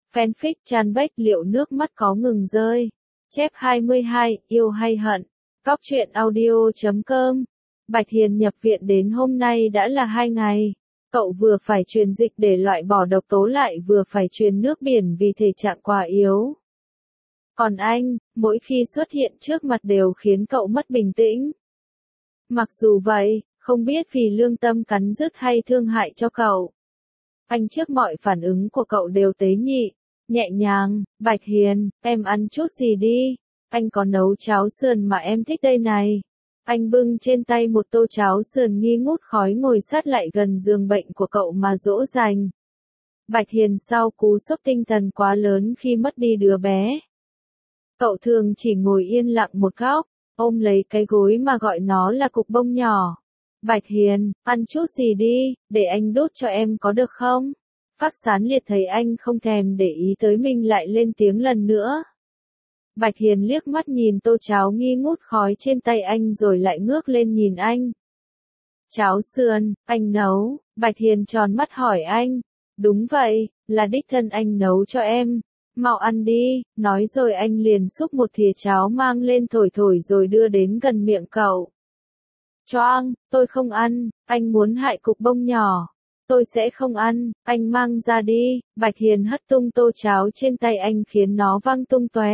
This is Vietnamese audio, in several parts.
Fanfic Chanbếch liệu nước mắt có ngừng rơi. Chép 22, yêu hay hận. Cóc truyện audio.com. Bạch Hiền nhập viện đến hôm nay đã là 2 ngày. Cậu vừa phải truyền dịch để loại bỏ độc tố lại vừa phải truyền nước biển vì thể trạng quá yếu. Còn anh, mỗi khi xuất hiện trước mặt đều khiến cậu mất bình tĩnh. Mặc dù vậy, không biết vì lương tâm cắn rứt hay thương hại cho cậu. Anh trước mọi phản ứng của cậu đều tế nhị, nhẹ nhàng. Bạch Hiền, em ăn chút gì đi. Anh có nấu cháo sườn mà em thích đây này. Anh bưng trên tay một tô cháo sườn nghi ngút khói ngồi sát lại gần giường bệnh của cậu mà dỗ dành. Bạch Hiền sau cú sốc tinh thần quá lớn khi mất đi đứa bé. Cậu thường chỉ ngồi yên lặng một góc, ôm lấy cái gối mà gọi nó là cục bông nhỏ. Bạch Hiền, ăn chút gì đi, để anh đút cho em có được không? Phác Sán Liệt thấy anh không thèm để ý tới mình lại lên tiếng lần nữa. Bạch Hiền liếc mắt nhìn tô cháo nghi ngút khói trên tay anh rồi lại ngước lên nhìn anh. Cháo sườn, anh nấu. Bạch Hiền tròn mắt hỏi anh. Đúng vậy, là đích thân anh nấu cho em. Mau ăn đi, nói rồi anh liền xúc một thìa cháo mang lên thổi thổi rồi đưa đến gần miệng cậu. Choang, tôi không ăn, anh muốn hại cục bông nhỏ. Tôi sẽ không ăn, anh mang ra đi. Bạch Hiền hất tung tô cháo trên tay anh khiến nó văng tung tóe.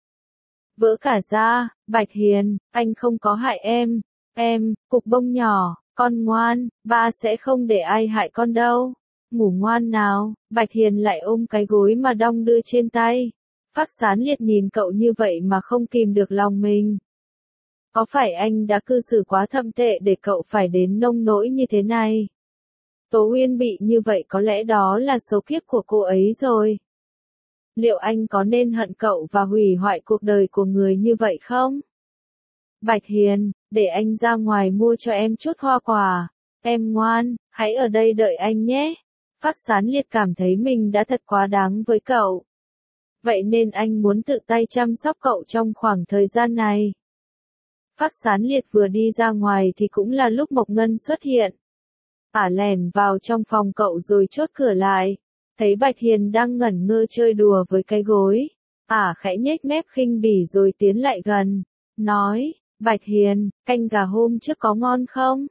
Vỡ cả ra. Bạch Hiền, anh không có hại em, cục bông nhỏ, con ngoan, ba sẽ không để ai hại con đâu. Ngủ ngoan nào. Bạch Hiền lại ôm cái gối mà đong đưa trên tay. Phác Sán Liệt nhìn cậu như vậy mà không kìm được lòng mình. Có phải anh đã cư xử quá thậm tệ để cậu phải đến nông nỗi như thế này? Tố Uyên bị như vậy có lẽ đó là số kiếp của cô ấy rồi. Liệu anh có nên hận cậu và hủy hoại cuộc đời của người như vậy không? Bạch Hiền, để anh ra ngoài mua cho em chút hoa quả. Em ngoan, hãy ở đây đợi anh nhé. Phác Sán Liệt cảm thấy mình đã thật quá đáng với cậu. Vậy nên anh muốn tự tay chăm sóc cậu trong khoảng thời gian này. Phác Sán Liệt vừa đi ra ngoài thì cũng là lúc Mộc Ngân xuất hiện. Ả lẻn vào trong phòng cậu rồi chốt cửa lại. Thấy Bạch Hiền đang ngẩn ngơ chơi đùa với cái gối. Ả khẽ nhếch mép khinh bỉ rồi tiến lại gần. Nói, Bạch Hiền, canh gà hôm trước có ngon không?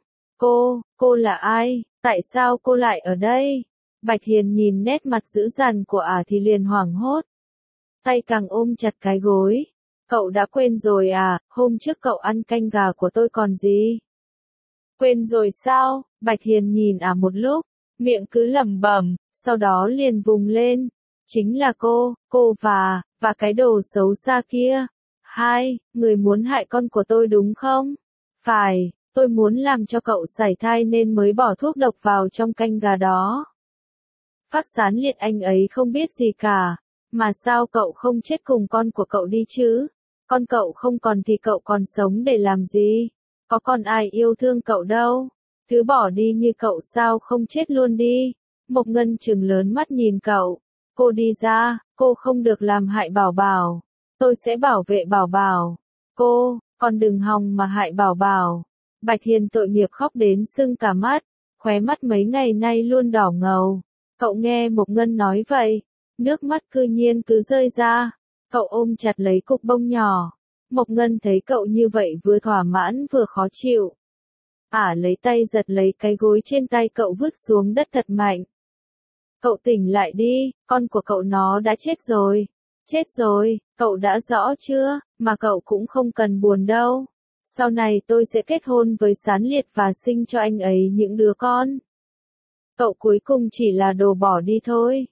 Cô là ai? Tại sao cô lại ở đây? Bạch Hiền nhìn nét mặt dữ dằn của Ả thì liền hoảng hốt. Tay càng ôm chặt cái gối. Cậu đã quên rồi à, hôm trước cậu ăn canh gà của tôi còn gì? Quên rồi sao? Bạch Hiền nhìn Ả một lúc, miệng cứ lẩm bẩm, sau đó liền vùng lên. Chính là cô và cái đồ xấu xa kia. Hai, người muốn hại con của tôi đúng không? Phải, tôi muốn làm cho cậu sảy thai nên mới bỏ thuốc độc vào trong canh gà đó. Phác Sán Liệt anh ấy không biết gì cả. Mà sao cậu không chết cùng con của cậu đi chứ? Con cậu không còn thì cậu còn sống để làm gì? Có còn ai yêu thương cậu đâu? Thứ bỏ đi như cậu sao không chết luôn đi? Mộc Ngân trừng lớn mắt nhìn cậu. Cô đi ra, cô không được làm hại Bảo Bảo. Tôi sẽ bảo vệ Bảo Bảo. Con đừng hòng mà hại Bảo Bảo. Bạch Hiền tội nghiệp khóc đến sưng cả mắt, khóe mắt mấy ngày nay luôn đỏ ngầu. Cậu nghe Mộc Ngân nói vậy, nước mắt cư nhiên cứ rơi ra. Cậu ôm chặt lấy cục bông nhỏ. Mộc Ngân thấy cậu như vậy vừa thỏa mãn vừa khó chịu. Ả lấy tay giật lấy cái gối trên tay cậu vứt xuống đất thật mạnh. Cậu tỉnh lại đi, con của cậu nó đã chết rồi. Chết rồi, cậu đã rõ chưa, mà cậu cũng không cần buồn đâu. Sau này tôi sẽ kết hôn với Sán Liệt và sinh cho anh ấy những đứa con. Cậu cuối cùng chỉ là đồ bỏ đi thôi.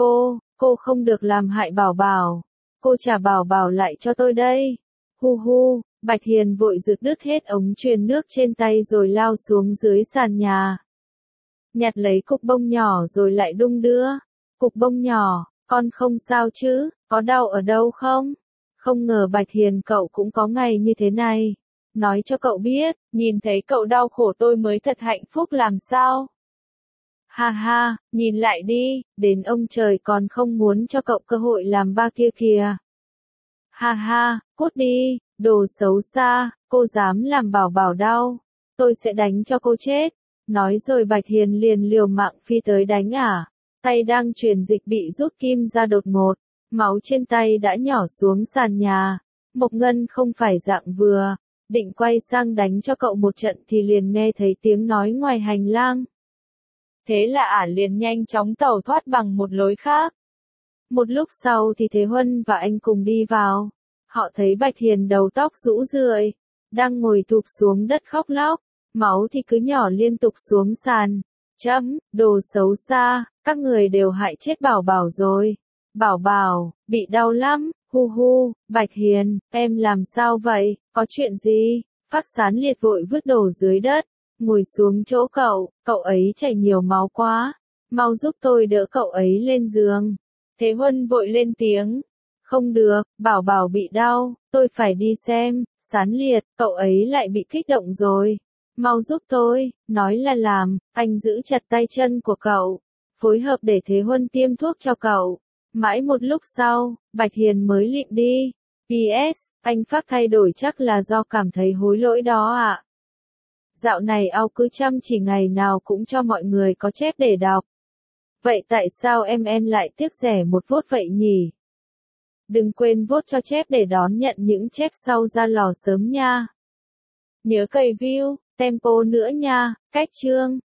Cô không được làm hại Bảo Bảo. Cô trả Bảo Bảo lại cho tôi đây. Hu, Bạch Hiền vội giật đứt hết ống truyền nước trên tay rồi lao xuống dưới sàn nhà. Nhặt lấy cục bông nhỏ rồi lại đung đưa. Cục bông nhỏ, con không sao chứ, có đau ở đâu không? Không ngờ Bạch Hiền cậu cũng có ngày như thế này. Nói cho cậu biết, nhìn thấy cậu đau khổ tôi mới thật hạnh phúc làm sao? Ha, nhìn lại đi, đến ông trời còn không muốn cho cậu cơ hội làm ba kia kìa. Ha, cút đi, đồ xấu xa, cô dám làm Bảo Bảo đau. Tôi sẽ đánh cho cô chết. Nói rồi Bạch Hiền liền liều mạng phi tới đánh Ả. Tay đang truyền dịch bị rút kim ra đột ngột, máu trên tay đã nhỏ xuống sàn nhà. Mộc Ngân không phải dạng vừa, định quay sang đánh cho cậu một trận thì liền nghe thấy tiếng nói ngoài hành lang. Thế là ả liền nhanh chóng tẩu thoát bằng một lối khác. Một lúc sau thì Thế Huân và anh cùng đi vào. Họ thấy Bạch Hiền đầu tóc rũ rượi, đang ngồi thụp xuống đất khóc lóc, máu thì cứ nhỏ liên tục xuống sàn. Đồ xấu xa, các người đều hại chết Bảo Bảo rồi. Bảo Bảo, bị đau lắm, hu hu. Bạch Hiền, em làm sao vậy, có chuyện gì? Phác Sán Liệt vội vứt đồ dưới đất, ngồi xuống chỗ cậu ấy chảy nhiều máu quá, mau giúp tôi đỡ cậu ấy lên giường. Thế Huân vội lên tiếng, không được, Bảo Bảo bị đau, tôi phải đi xem. Sán Liệt, cậu ấy lại bị kích động rồi, mau giúp tôi. Nói là làm, anh giữ chặt tay chân của cậu, phối hợp để Thế Huân tiêm thuốc cho cậu. Mãi một lúc sau, Bạch Hiền mới lịm đi. PS, anh Phác thay đổi chắc là do cảm thấy hối lỗi đó ạ. Dạo này ao cứ chăm chỉ ngày nào cũng cho mọi người có chép để đọc. Vậy tại sao MN lại tiếc rẻ một vote vậy nhỉ? Đừng quên vote cho chép để đón nhận những chép sau ra lò sớm nha. Nhớ cày view, tempo nữa nha, cách chương.